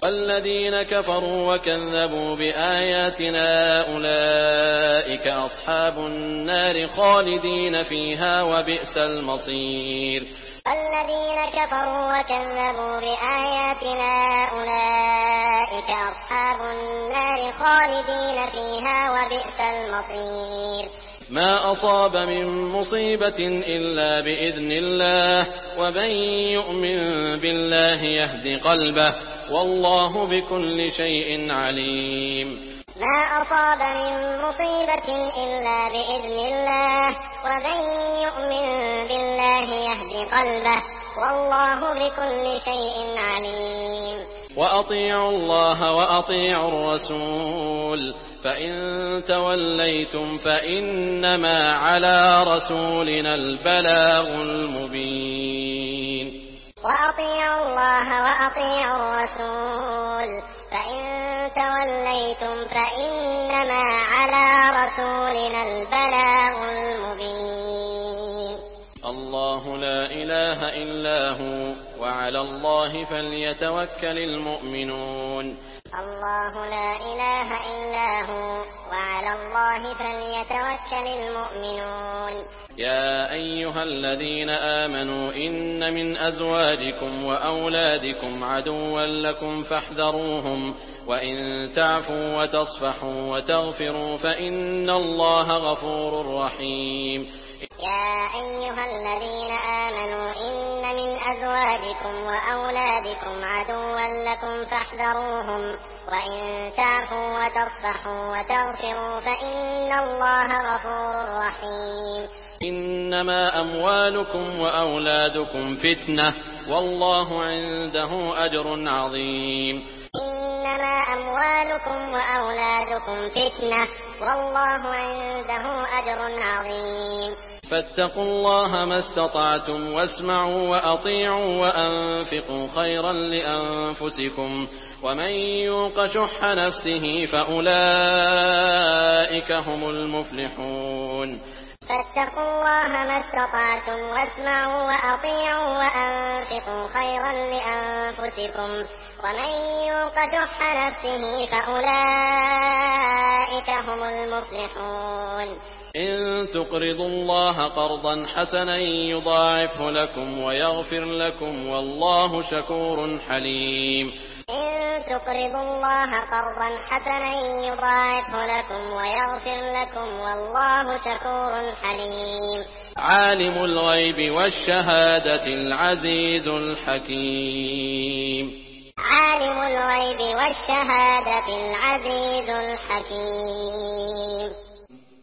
والذين كفروا وكذبوا بآياتنا أولئك أصحاب النار خالدين فيها وبئس المصير. الذين كفروا وكذبوا بآياتنا أولئك أصحاب النار خالدين فيها وبئس المصير. ما أصاب من مصيبة إلا بإذن الله ومن يؤمن بالله يهد قلبه والله بكل شيء عليم. ما أصاب من مصيبة إلا بإذن الله ومن يؤمن بالله يهد قلبه والله بكل شيء عليم. وأطيعوا الله وأطيعوا الرسول فإن توليتم فإنما على رسولنا البلاغ المبين. وأطيعوا الله وأطيعوا الرسول فإن توليتم فإنما على رسولنا البلاغ المبين. الله لا إله إلا هو وعلى الله فليتوكل المؤمنون. الله لا إله إلا هو وعلى الله فليتوكل المؤمنون. يا أيها الذين آمنوا إن من أزواجكم وأولادكم عدوا لكم فاحذروهم وإن تعفوا وتصفحوا وتغفروا فإن الله غفور رحيم. يا أيها الذين آمنوا إن من أزواجكم وأولادكم عدوا لكم فاحذروهم وإن تعفوا وتصفحوا وتغفروا فإن الله غفور رحيم. إنما أموالكم وأولادكم فتنة والله عنده أجر عظيم. إنما أموالكم وأولادكم فتنة والله عنده أجر عظيم. فاتقوا الله ما استطعتم واسمعوا وأطيعوا وأنفقوا خيرا لأنفسكم ومن يوق شح نفسه فأولئك هم المفلحون. فاتقوا الله ما استطعتم واسمعوا وأطيعوا وأنفقوا خيرا لأنفسكم ومن يوق شح نفسه فأولئك هم المفلحون. إن تقرضوا الله قرضا حسنا يضاعفه لكم ويغفر لكم والله شكور حليم. إن تقرضوا الله قرضا حسنا يضاعفه لكم ويغفر لكم والله شكور حليم. عالم الغيب والشهادة العزيز الحكيم. عالم الغيب والشهادة العزيز الحكيم.